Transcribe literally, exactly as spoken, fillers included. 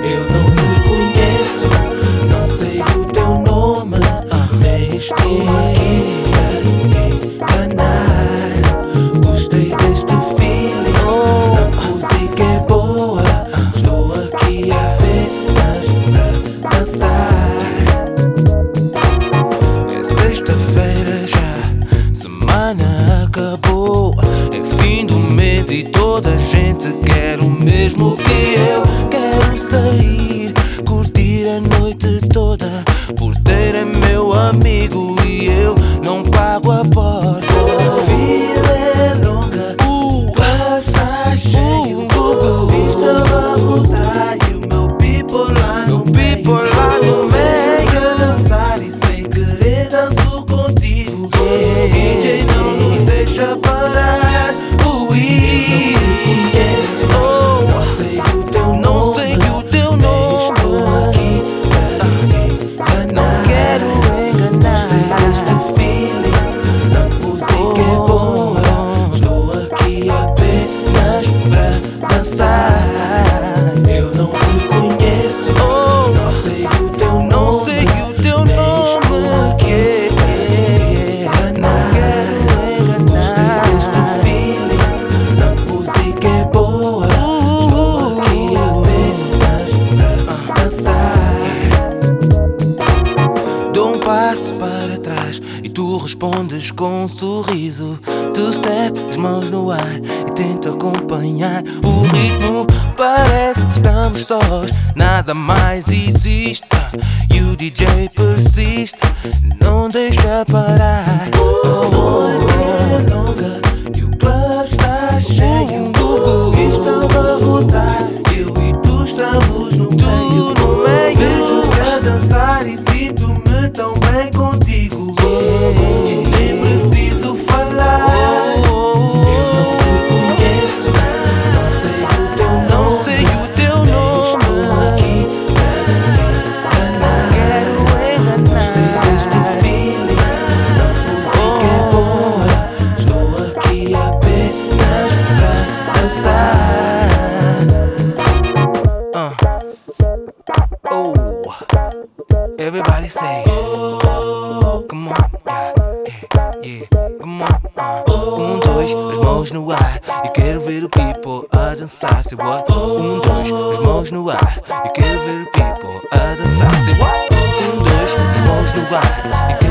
Eu não te conheço, não sei o teu nome, nem estou aqui para te enganar. Gostei deste feeling, a música é boa, estou aqui apenas para dançar. É sexta-feira já, semana acabou, é fim do mês e toda a gente quer o mesmo que eu. Quero sair, curtir a noite toda, porteiro é meu amigo e eu não pago a porta. A fila é longa, o bar está cheio, a vista vai rodar e o meu people lá no meio. Quero dançar e sem querer danço contigo. O D J não nos deixa parar. Ui, eu não te conheço, não sei o teu nome, nem estou aqui para te enganar. Gostei deste feeling, a música é boa, estou aqui apenas para dançar. Eu não te conheço, não sei o teu nome, nem estou aqui para te enganar. Gostei deste feeling, a música é boa, estou aqui apenas para dançar. Dou um passo para trás e tu respondes com um sorriso. Tu step, as mãos no ar e tento acompanhar o ritmo. Parece que estamos sós, nada mais existe. E o D J persiste, não deixa parar. A noite é longa e o clube está cheio. A pista vai rodar, eu e tu estamos no meio. Vejo-te a dançar e sinto-me tão bem contigo. Nem preciso falar. Eu não te conheço, não sei o teu nome, nem estou aqui para te enganar. Gostei deste feeling, a música é boa, estou aqui apenas para dançar. uh. Oh, everybody say, oh, come on, yeah, yeah, yeah, come on. uh. Um, dois, as mãos no ar, e quero ver o people a dançar. Say what? Um, dois, as mãos no ar, e quero ver o people a dançar. Say what? Um, dois, as mãos no ar, e quero